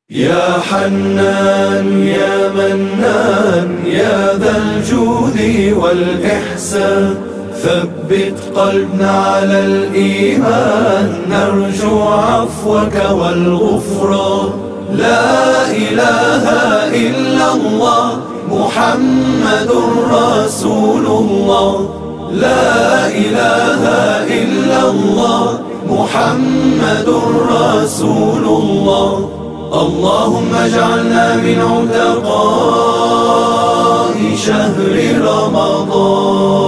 يا حنان يا منان يا ذا الجود والإحسان، ثبت قلبنا على الإيمان، نرجو عفوك والغفران. لا إله إلا الله محمد رسول الله، لا إله إلا الله محمد رسول الله. اللهم اجعلنا من عتقاء شهر رمضان.